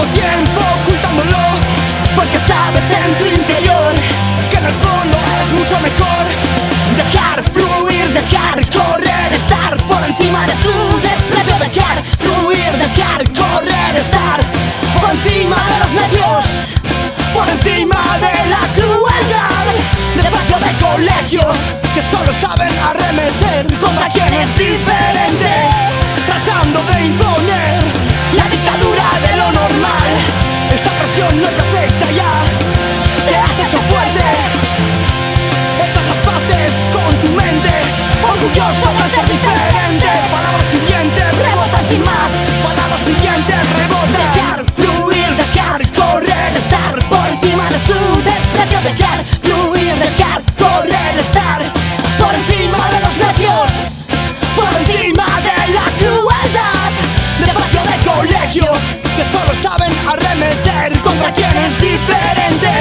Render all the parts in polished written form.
tiempo ocultándolo, porque sabes en tu interior que en el fondo es mucho mejor dejar fluir, dejar correr, estar por encima de su desprecio, dejar fluir, dejar correr, estar por encima de los nervios, por encima de la crueldad de patio de colegio, que solo saben arremeter contra quien es diferente, tratando de imponer la dictadura de lo normal. Esta presión no te afecta ya, te has hecho fuerte, echas las partes con tu mente, orgulloso de ser diferente. Palabras siguientes rebotan sin más, palabras siguientes rebotan. Dejar fluir, dejar correr, estar por encima de su desprecio, dejar fluir, dejar correr, estar por encima de los nervios, por encima de la crueldad de patio de colegio, que solo saben arremeter contra quien es diferente.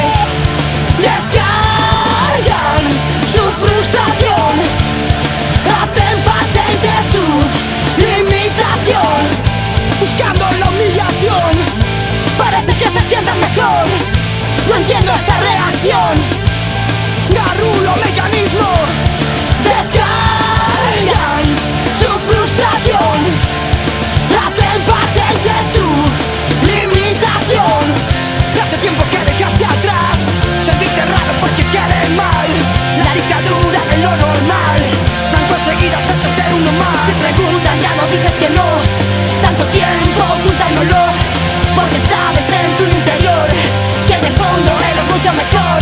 Descargan su frustración, hacen patente su limitación, buscando la humillación. Parece que se sientan mejor, no entiendo esta reacción. Garrulo mecanismo. Descargan su frustración, hacen patente su limitación. Hace tiempo que dejaste atrás sentirte raro porque quede mal la dictadura de lo normal. No han conseguido hacerte ser uno más. Si preguntan ya no dices que no, tanto tiempo ocultándolo, porque sabes en tu interior que en el fondo eres mucho mejor